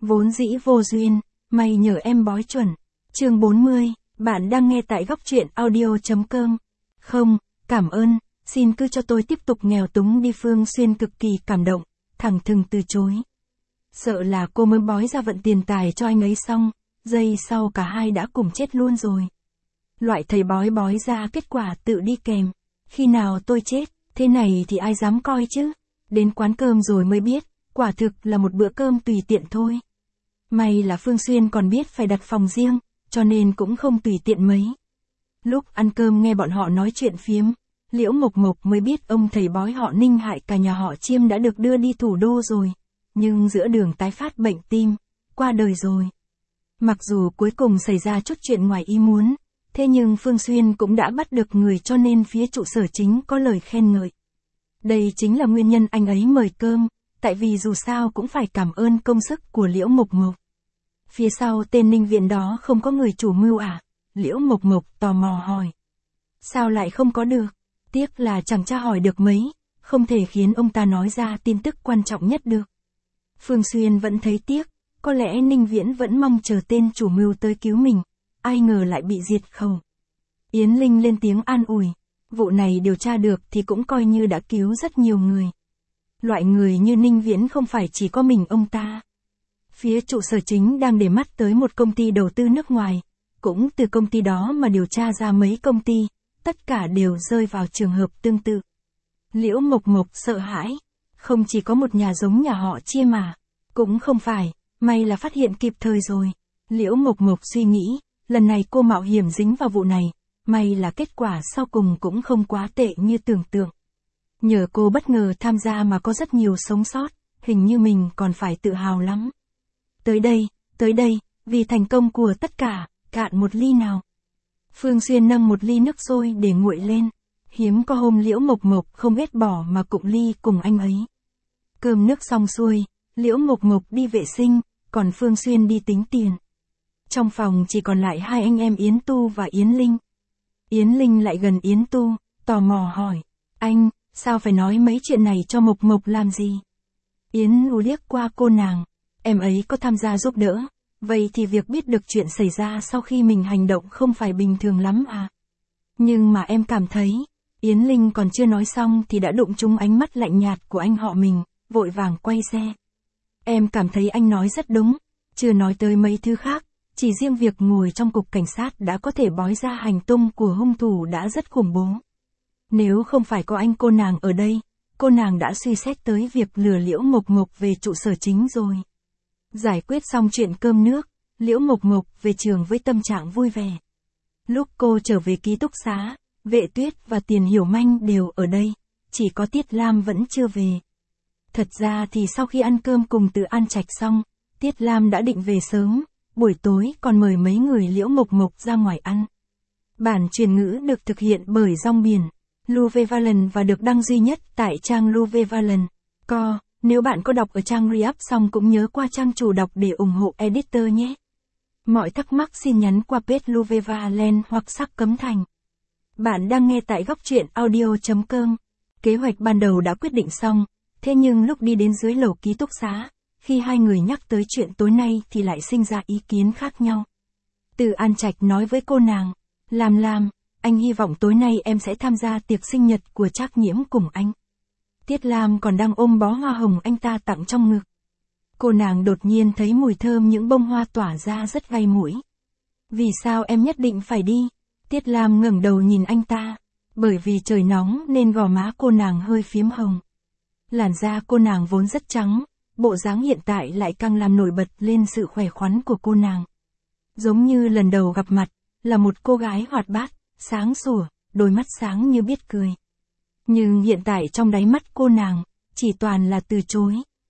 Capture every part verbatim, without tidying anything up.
Vốn dĩ vô duyên, may nhờ em bói chuẩn. Chương bốn mươi, bạn đang nghe tại góc truyện audio chấm com. Không, cảm ơn, xin cứ cho tôi tiếp tục nghèo túng đi. Phương Xuyên cực kỳ cảm động, thẳng thừng từ chối. Sợ là cô mới bói ra vận tiền tài cho anh ấy xong, giây sau cả hai đã cùng chết luôn rồi. Loại thầy bói bói ra kết quả tự đi kèm. Khi nào tôi chết, thế này thì ai dám coi chứ. Đến quán cơm rồi mới biết, quả thực là một bữa cơm tùy tiện thôi. May là Phương Xuyên còn biết phải đặt phòng riêng, cho nên cũng không tùy tiện mấy. Lúc ăn cơm nghe bọn họ nói chuyện phiếm, Liễu Mộc Mộc mới biết ông thầy bói họ Ninh hại cả nhà họ Chiêm đã được đưa đi thủ đô rồi. Nhưng giữa đường tái phát bệnh tim, qua đời rồi. Mặc dù cuối cùng xảy ra chút chuyện ngoài ý muốn, thế nhưng Phương Xuyên cũng đã bắt được người cho nên phía trụ sở chính có lời khen ngợi. Đây chính là nguyên nhân anh ấy mời cơm, tại vì dù sao cũng phải cảm ơn công sức của Liễu Mộc Mộc. Phía sau tên Ninh Viện đó không có người chủ mưu à? Liễu Mộc Mộc tò mò hỏi. Sao lại không có được? Tiếc là chẳng tra hỏi được mấy, không thể khiến ông ta nói ra tin tức quan trọng nhất được. Phương Xuyên vẫn thấy tiếc, có lẽ Ninh Viễn vẫn mong chờ tên chủ mưu tới cứu mình, ai ngờ lại bị diệt khẩu. Yến Linh lên tiếng an ủi, vụ này điều tra được thì cũng coi như đã cứu rất nhiều người. Loại người như Ninh Viễn không phải chỉ có mình ông ta. Phía trụ sở chính đang để mắt tới một công ty đầu tư nước ngoài, cũng từ công ty đó mà điều tra ra mấy công ty, tất cả đều rơi vào trường hợp tương tự. Liễu Mộc Mộc sợ hãi, không chỉ có một nhà giống nhà họ Chiêm mà, cũng không phải, may là phát hiện kịp thời rồi. Liễu Mộc Mộc suy nghĩ, lần này cô mạo hiểm dính vào vụ này, may là kết quả sau cùng cũng không quá tệ như tưởng tượng. Nhờ cô bất ngờ tham gia mà có rất nhiều sống sót, hình như mình còn phải tự hào lắm. Tới đây, tới đây, vì thành công của tất cả, cạn một ly nào. Phương Xuyên nâng một ly nước sôi để nguội lên, hiếm có hôm Liễu Mộc Mộc không ghét bỏ mà cụng ly cùng anh ấy. Cơm nước xong xuôi, Liễu Mộc Mộc đi vệ sinh, còn Phương Xuyên đi tính tiền. Trong phòng chỉ còn lại hai anh em Yến Tu và Yến Linh. Yến Linh lại gần Yến Tu, tò mò hỏi, anh, sao phải nói mấy chuyện này cho Mộc Mộc làm gì? Yến Tu liếc qua cô nàng, em ấy có tham gia giúp đỡ, vậy thì việc biết được chuyện xảy ra sau khi mình hành động không phải bình thường lắm à? Nhưng mà em cảm thấy, Yến Linh còn chưa nói xong thì đã đụng trúng ánh mắt lạnh nhạt của anh họ mình, vội vàng quay xe. Em cảm thấy anh nói rất đúng, chưa nói tới mấy thứ khác, chỉ riêng việc ngồi trong cục cảnh sát đã có thể bói ra hành tung của hung thủ đã rất khủng bố. Nếu không phải có anh cô nàng ở đây, cô nàng đã suy xét tới việc lừa Liễu Mộc Mộc về trụ sở chính rồi. Giải quyết xong chuyện cơm nước, Liễu Mộc Mộc về trường với tâm trạng vui vẻ. Lúc cô trở về ký túc xá, Vệ Tuyết và Tiền Hiểu Manh đều ở đây, chỉ có Tiết Lam vẫn chưa về. Thật ra thì sau khi ăn cơm cùng Từ An Trạch xong, Tiết Lam đã định về sớm, buổi tối còn mời mấy người Liễu Mộc Mộc ra ngoài ăn. Bản truyền ngữ được thực hiện bởi Rong Biển, Luvevalent và được đăng duy nhất tại trang Luvevalent. Co, nếu bạn có đọc ở trang Re-up xong cũng nhớ qua trang chủ đọc để ủng hộ editor nhé. Mọi thắc mắc xin nhắn qua page Luvevalent hoặc Sắc Cấm Thành. Bạn đang nghe tại góc truyện audio chấm com. Kế hoạch ban đầu đã quyết định xong, thế nhưng lúc đi đến dưới lầu ký túc xá, khi hai người nhắc tới chuyện tối nay thì lại sinh ra ý kiến khác nhau. Từ An Trạch nói với cô nàng, Lam Lam, anh hy vọng tối nay em sẽ tham gia tiệc sinh nhật của Trác Nhiễm cùng anh. Tiết Lam còn đang ôm bó hoa hồng anh ta tặng trong ngực. Cô nàng đột nhiên thấy mùi thơm những bông hoa tỏa ra rất gây mũi. Vì sao em nhất định phải đi? Tiết Lam ngẩng đầu nhìn anh ta, bởi vì trời nóng nên gò má cô nàng hơi phím hồng. Làn da cô nàng vốn rất trắng, bộ dáng hiện tại lại càng làm nổi bật lên sự khỏe khoắn của cô nàng. Giống như lần đầu gặp mặt, là một cô gái hoạt bát, sáng sủa, đôi mắt sáng như biết cười. Nhưng hiện tại trong đáy mắt cô nàng, chỉ toàn là từ chối.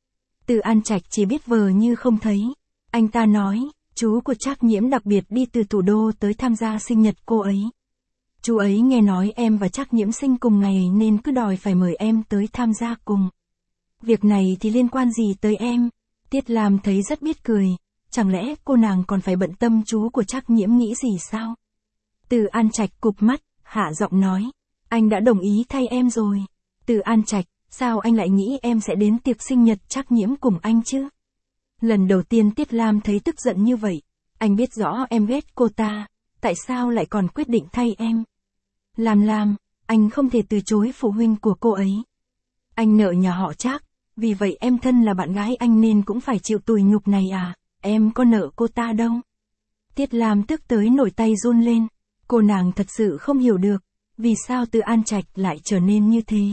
Từ An Trạch chỉ biết vờ như không thấy. Anh ta nói, chú của Trác Nhiễm đặc biệt đi từ thủ đô tới tham gia sinh nhật cô ấy. Chú ấy nghe nói em và Trác Nhiễm sinh cùng ngày nên cứ đòi phải mời em tới tham gia cùng. Việc này thì liên quan gì tới em? Tiết Lam thấy rất biết cười, chẳng lẽ cô nàng còn phải bận tâm chú của Trác Nhiễm nghĩ gì sao? Từ An Trạch cụp mắt, hạ giọng nói, anh đã đồng ý thay em rồi. Từ An Trạch, sao anh lại nghĩ em sẽ đến tiệc sinh nhật Trác Nhiễm cùng anh chứ? Lần đầu tiên Tiết Lam thấy tức giận như vậy. Anh biết rõ em ghét cô ta, tại sao lại còn quyết định thay em? Lam Lam, anh không thể từ chối phụ huynh của cô ấy. Anh nợ nhà họ Trác, vì vậy em thân là bạn gái anh nên cũng phải chịu tủi nhục này à, em có nợ cô ta đâu. Tiết Lam tức tới nổi tay run lên, cô nàng thật sự không hiểu được, vì sao Từ An Trạch lại trở nên như thế.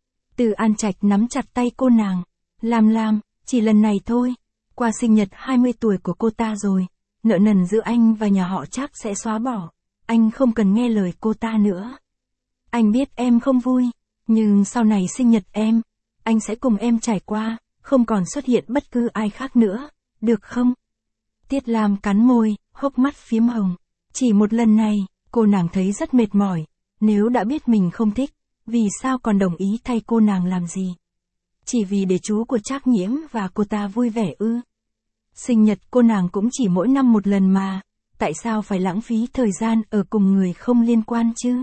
Từ An Trạch nắm chặt tay cô nàng, Lam Lam, chỉ lần này thôi, qua sinh nhật hai mươi tuổi của cô ta rồi, nợ nần giữa anh và nhà họ Trác sẽ xóa bỏ, anh không cần nghe lời cô ta nữa. Anh biết em không vui, nhưng sau này sinh nhật em, anh sẽ cùng em trải qua, không còn xuất hiện bất cứ ai khác nữa, được không? Tiết Lam cắn môi, hốc mắt phím hồng. Chỉ một lần này, cô nàng thấy rất mệt mỏi, nếu đã biết mình không thích, vì sao còn đồng ý thay cô nàng làm gì? Chỉ vì để chú của Trác Nhiễm và cô ta vui vẻ ư? Sinh nhật cô nàng cũng chỉ mỗi năm một lần mà, tại sao phải lãng phí thời gian ở cùng người không liên quan chứ?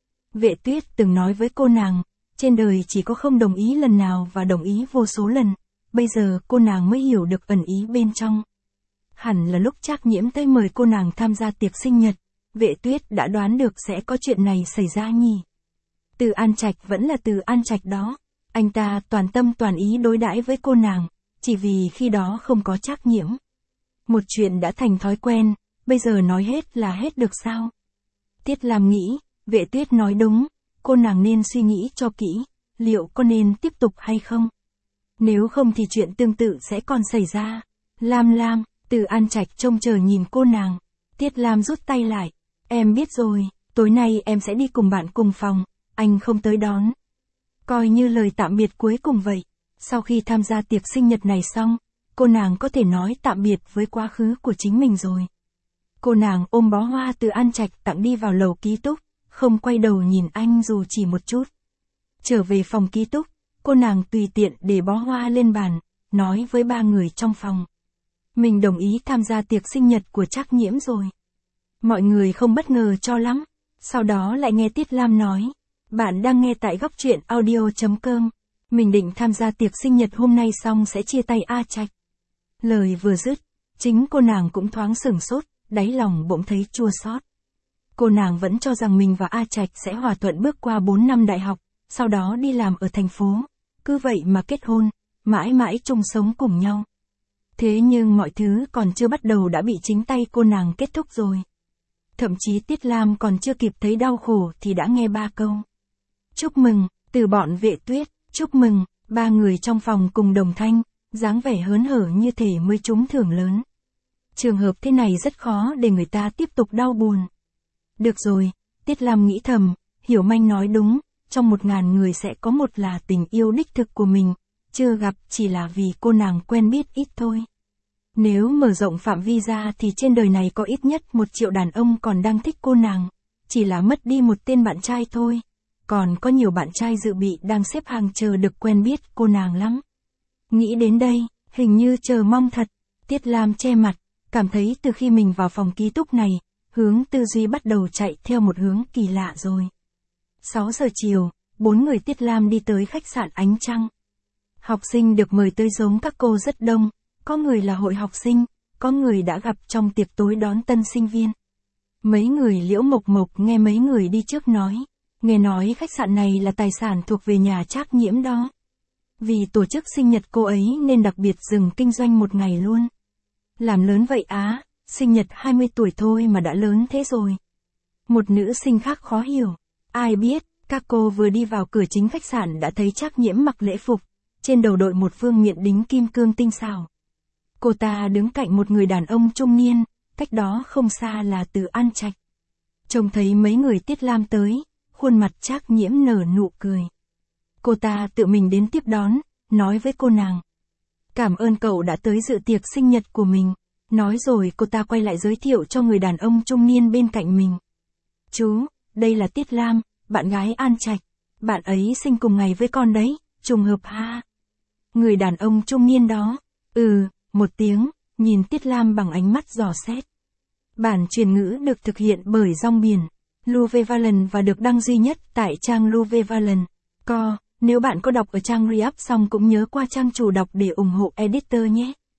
Vệ Tuyết từng nói với cô nàng, trên đời chỉ có không đồng ý lần nào và đồng ý vô số lần, bây giờ cô nàng mới hiểu được ẩn ý bên trong. Hẳn là lúc Trác Nhiễm tới mời cô nàng tham gia tiệc sinh nhật, Vệ Tuyết đã đoán được sẽ có chuyện này xảy ra nhỉ. Từ An Trạch vẫn là Từ An Trạch đó, anh ta toàn tâm toàn ý đối đãi với cô nàng, chỉ vì khi đó không có Trác Nhiễm. Một chuyện đã thành thói quen, bây giờ nói hết là hết được sao? Tiết Lam nghĩ, Vệ Tuyết nói đúng, cô nàng nên suy nghĩ cho kỹ, liệu có nên tiếp tục hay không? Nếu không thì chuyện tương tự sẽ còn xảy ra. Lam Lam, Từ An Trạch trông chờ nhìn cô nàng. Tiết Lam rút tay lại. Em biết rồi, tối nay em sẽ đi cùng bạn cùng phòng, anh không tới đón. Coi như lời tạm biệt cuối cùng vậy. Sau khi tham gia tiệc sinh nhật này xong, cô nàng có thể nói tạm biệt với quá khứ của chính mình rồi. Cô nàng ôm bó hoa Từ An Trạch tặng đi vào lầu ký túc, không quay đầu nhìn anh dù chỉ một chút. Trở về phòng ký túc, cô nàng tùy tiện để bó hoa lên bàn, nói với ba người trong phòng. Mình đồng ý tham gia tiệc sinh nhật của Trác Nhiễm rồi. Mọi người không bất ngờ cho lắm, sau đó lại nghe Tiết Lam nói. Bạn đang nghe tại góc truyện audio chấm com. Mình định tham gia tiệc sinh nhật hôm nay xong sẽ chia tay A Trạch. Lời vừa dứt, chính cô nàng cũng thoáng sửng sốt, đáy lòng bỗng thấy chua xót. Cô nàng vẫn cho rằng mình và A Trạch sẽ hòa thuận bước qua bốn năm đại học, sau đó đi làm ở thành phố, cứ vậy mà kết hôn, mãi mãi chung sống cùng nhau. Thế nhưng mọi thứ còn chưa bắt đầu đã bị chính tay cô nàng kết thúc rồi. Thậm chí Tiết Lam còn chưa kịp thấy đau khổ thì đã nghe ba câu. Chúc mừng, từ bọn Vệ Tuyết, chúc mừng, ba người trong phòng cùng đồng thanh, dáng vẻ hớn hở như thể mới trúng thưởng lớn. Trường hợp thế này rất khó để người ta tiếp tục đau buồn. Được rồi, Tiết Lam nghĩ thầm, Hiểu Manh nói đúng, trong một ngàn người sẽ có một là tình yêu đích thực của mình, chưa gặp chỉ là vì cô nàng quen biết ít thôi. Nếu mở rộng phạm vi ra thì trên đời này có ít nhất một triệu đàn ông còn đang thích cô nàng, chỉ là mất đi một tên bạn trai thôi. Còn có nhiều bạn trai dự bị đang xếp hàng chờ được quen biết cô nàng lắm. Nghĩ đến đây, hình như chờ mong thật, Tiết Lam che mặt, cảm thấy từ khi mình vào phòng ký túc này, hướng tư duy bắt đầu chạy theo một hướng kỳ lạ rồi. sáu giờ chiều, bốn người Tiết Lam đi tới khách sạn Ánh Trăng. Học sinh được mời tới giống các cô rất đông, có người là hội học sinh, có người đã gặp trong tiệc tối đón tân sinh viên. Mấy người Liễu Mộc Mộc nghe mấy người đi trước nói, nghe nói khách sạn này là tài sản thuộc về nhà Trác Nhiễm đó. Vì tổ chức sinh nhật cô ấy nên đặc biệt dừng kinh doanh một ngày luôn. Làm lớn vậy á, sinh nhật hai mươi tuổi thôi mà đã lớn thế rồi. Một nữ sinh khác khó hiểu. Ai biết, các cô vừa đi vào cửa chính khách sạn đã thấy Trác Nhiễm mặc lễ phục, trên đầu đội một phương miện đính kim cương tinh xảo. Cô ta đứng cạnh một người đàn ông trung niên, cách đó không xa là Từ An Trạch. Trông thấy mấy người Tiết Lam tới, khuôn mặt Trác Nhiễm nở nụ cười. Cô ta tự mình đến tiếp đón, nói với cô nàng. Cảm ơn cậu đã tới dự tiệc sinh nhật của mình. Nói rồi cô ta quay lại giới thiệu cho người đàn ông trung niên bên cạnh mình. Chú, đây là Tiết Lam, bạn gái An Trạch. Bạn ấy sinh cùng ngày với con đấy, trùng hợp ha. Người đàn ông trung niên đó, ừ, một tiếng, nhìn Tiết Lam bằng ánh mắt dò xét. Bản truyền ngữ được thực hiện bởi Rong Biển, Luvevalent và được đăng duy nhất tại trang Luvevalent. Co, nếu bạn có đọc ở trang React xong cũng nhớ qua trang chủ đọc để ủng hộ editor nhé.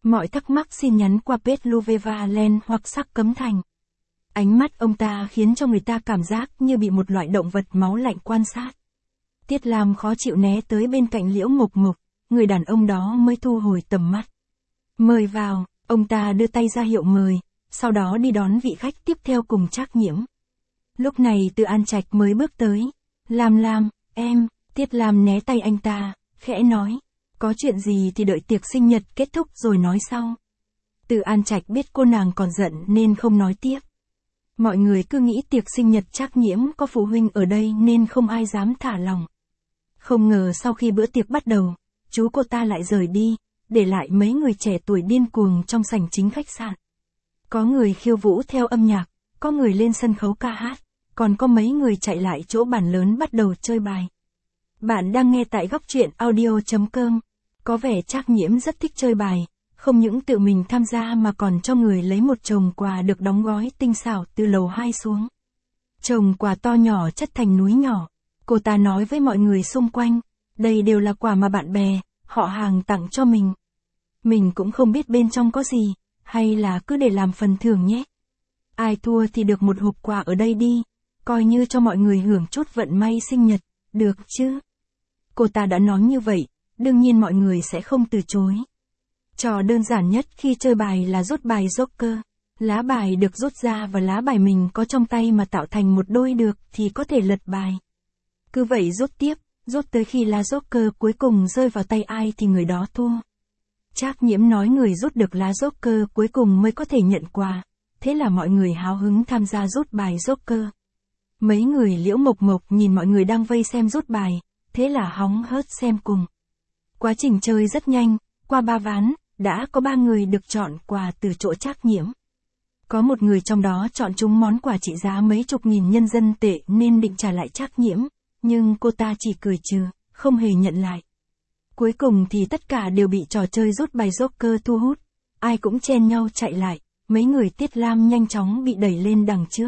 Mọi thắc mắc xin nhắn qua page Luvevalen hoặc Sắc Cấm Thành. Ánh mắt ông ta khiến cho người ta cảm giác như bị một loại động vật máu lạnh quan sát. Tiết Lam khó chịu né tới bên cạnh Liễu Mộc Mộc, người đàn ông đó mới thu hồi tầm mắt. Mời vào, ông ta đưa tay ra hiệu mời, sau đó đi đón vị khách tiếp theo cùng Trác Nhiễm. Lúc này Từ An Trạch mới bước tới. Lam Lam, em, Tiết Lam né tay anh ta, khẽ nói. Có chuyện gì thì đợi tiệc sinh nhật kết thúc rồi nói sau. Từ An Trạch biết cô nàng còn giận nên không nói tiếp. Mọi người cứ nghĩ tiệc sinh nhật Trác Nhiễm có phụ huynh ở đây nên không ai dám thả lòng. Không ngờ sau khi bữa tiệc bắt đầu, chú cô ta lại rời đi, để lại mấy người trẻ tuổi điên cuồng trong sảnh chính khách sạn. Có người khiêu vũ theo âm nhạc, có người lên sân khấu ca hát, còn có mấy người chạy lại chỗ bàn lớn bắt đầu chơi bài. Bạn đang nghe tại góc truyện audio chấm com. Có vẻ Trác Nhiễm rất thích chơi bài, không những tự mình tham gia mà còn cho người lấy một chồng quà được đóng gói tinh xảo từ lầu hai xuống. Chồng quà to nhỏ chất thành núi nhỏ. Cô ta nói với mọi người xung quanh, đây đều là quà mà bạn bè, họ hàng tặng cho mình. Mình cũng không biết bên trong có gì, hay là cứ để làm phần thưởng nhé. Ai thua thì được một hộp quà ở đây đi, coi như cho mọi người hưởng chút vận may sinh nhật, được chứ? Cô ta đã nói như vậy, đương nhiên mọi người sẽ không từ chối. Trò đơn giản nhất khi chơi bài là rút bài Joker. Lá bài được rút ra và lá bài mình có trong tay mà tạo thành một đôi được thì có thể lật bài. Cứ vậy rút tiếp, rút tới khi lá Joker cuối cùng rơi vào tay ai thì người đó thua. Trác Nhiễm nói người rút được lá Joker cuối cùng mới có thể nhận quà, thế là mọi người háo hứng tham gia rút bài Joker. Mấy người Liễu Mộc Mộc nhìn mọi người đang vây xem rút bài, thế là hóng hớt xem cùng. Quá trình chơi rất nhanh, qua ba ván, đã có ba người được chọn quà từ chỗ Trác Nhiễm. Có một người trong đó chọn trúng món quà trị giá mấy chục nghìn nhân dân tệ nên định trả lại Trác Nhiễm, nhưng cô ta chỉ cười trừ, không hề nhận lại. Cuối cùng thì tất cả đều bị trò chơi rút bài Joker thu hút, ai cũng chen nhau chạy lại, mấy người Tiết Lam nhanh chóng bị đẩy lên đằng trước.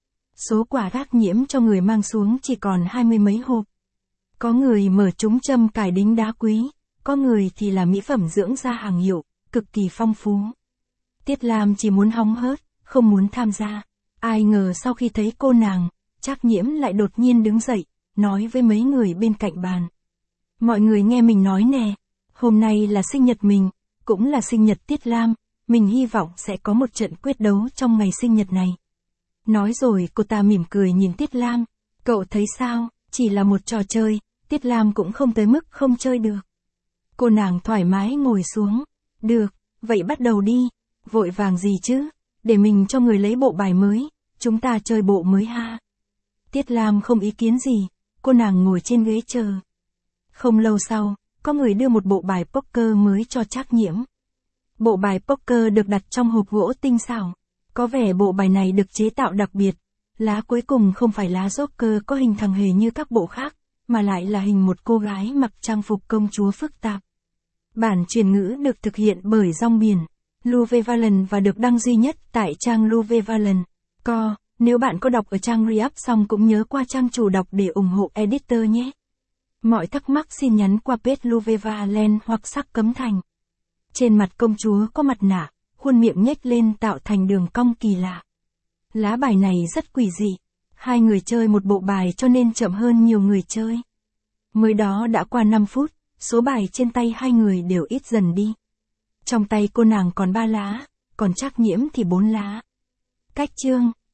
Số quà Trác Nhiễm cho người mang xuống chỉ còn hai mươi mấy hộp. Có người mở trúng châm cài đính đá quý, có người thì là mỹ phẩm dưỡng da hàng hiệu, cực kỳ phong phú. Tiết Lam chỉ muốn hóng hớt, không muốn tham gia. Ai ngờ sau khi thấy cô nàng, Trác Nhiễm lại đột nhiên đứng dậy, nói với mấy người bên cạnh bàn. Mọi người nghe mình nói nè, hôm nay là sinh nhật mình, cũng là sinh nhật Tiết Lam, mình hy vọng sẽ có một trận quyết đấu trong ngày sinh nhật này. Nói rồi cô ta mỉm cười nhìn Tiết Lam, cậu thấy sao, chỉ là một trò chơi, Tiết Lam cũng không tới mức không chơi được. Cô nàng thoải mái ngồi xuống, được, vậy bắt đầu đi, vội vàng gì chứ, để mình cho người lấy bộ bài mới, chúng ta chơi bộ mới ha. Tiết Lam không ý kiến gì, cô nàng ngồi trên ghế chờ. Không lâu sau, có người đưa một bộ bài poker mới cho Trác Nhiễm. Bộ bài poker được đặt trong hộp gỗ tinh xảo, có vẻ bộ bài này được chế tạo đặc biệt, lá cuối cùng không phải lá Joker có hình thằng hề như các bộ khác, mà lại là hình một cô gái mặc trang phục công chúa phức tạp. Bản truyền ngữ được thực hiện bởi Rong Biển, Luvevalen và được đăng duy nhất tại trang Luvevalen. Co, nếu bạn có đọc ở trang Re-up xong cũng nhớ qua trang chủ đọc để ủng hộ editor nhé. Mọi thắc mắc xin nhắn qua page Luvevalen hoặc Sắc Cấm Thành. Trên mặt công chúa có mặt nạ, khuôn miệng nhếch lên tạo thành đường cong kỳ lạ. Lá bài này rất quỷ dị. Hai người chơi một bộ bài cho nên chậm hơn nhiều người chơi. Mới đó đã qua năm phút, số bài trên tay hai người đều ít dần đi. Trong tay cô nàng còn ba lá, còn Trác Nhiễm thì bốn lá. Cách chương